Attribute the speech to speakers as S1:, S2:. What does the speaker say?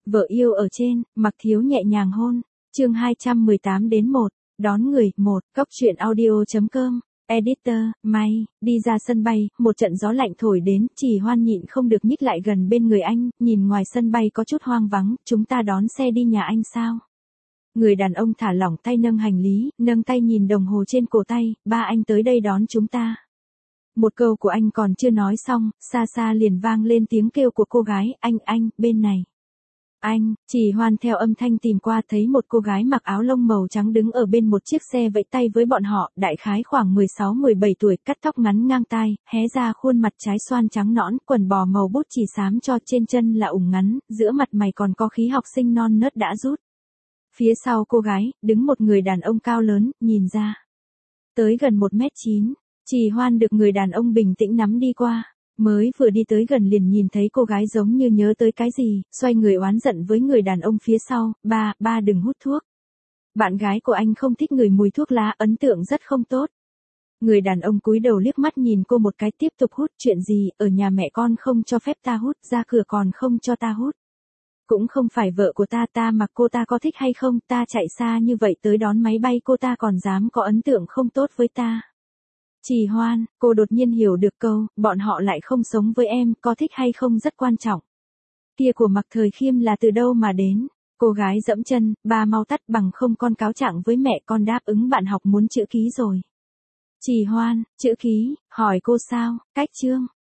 S1: Vợ yêu ở trên, Mặc Thiếu nhẹ nhàng hôn. Chương 218 đến 1. Đón người, 1. Góc truyện audio.com. Editor, May, đi ra sân bay, một trận gió lạnh thổi đến, Chỉ Hoan nhịn không được nhích lại gần bên người anh, nhìn ngoài sân bay có chút hoang vắng, chúng ta đón xe đi nhà anh sao? Người đàn ông thả lỏng tay nâng hành lý, nâng tay nhìn đồng hồ trên cổ tay, ba anh tới đây đón chúng ta. Một câu của anh còn chưa nói xong, xa xa liền vang lên tiếng kêu của cô gái, anh, bên này. Anh, Chỉ Hoan theo âm thanh tìm qua thấy một cô gái mặc áo lông màu trắng đứng ở bên một chiếc xe vẫy tay với bọn họ, đại khái khoảng 16-17 tuổi, cắt tóc ngắn ngang tai, hé ra khuôn mặt trái xoan trắng nõn, quần bò màu bút chỉ xám cho, trên chân là ủng ngắn, giữa mặt mày còn có khí học sinh non nớt đã rút. Phía sau cô gái, đứng một người đàn ông cao lớn, nhìn ra. Tới gần 1m9, Chỉ Hoan được người đàn ông bình tĩnh nắm đi qua. Mới vừa đi tới gần liền nhìn thấy cô gái giống như nhớ tới cái gì, xoay người oán giận với người đàn ông phía sau, ba đừng hút thuốc. Bạn gái của anh không thích ngửi mùi thuốc lá, ấn tượng rất không tốt. Người đàn ông cúi đầu liếc mắt nhìn cô một cái tiếp tục hút, chuyện gì, ở nhà mẹ con không cho phép ta hút, ra cửa còn không cho ta hút. Cũng không phải vợ của ta mặc cô ta có thích hay không, ta chạy xa như vậy tới đón máy bay cô ta còn dám có ấn tượng không tốt với ta. Chỉ Hoan, cô đột nhiên hiểu được câu, bọn họ lại không sống với em, có thích hay không rất quan trọng. Kia của Mặc Thời Khiêm là từ đâu mà đến? Cô gái dẫm chân, ba mau tắt, bằng không con cáo trạng với mẹ, con đáp ứng bạn học muốn chữ ký rồi. Chỉ Hoan, chữ ký, hỏi cô sao, cách chương.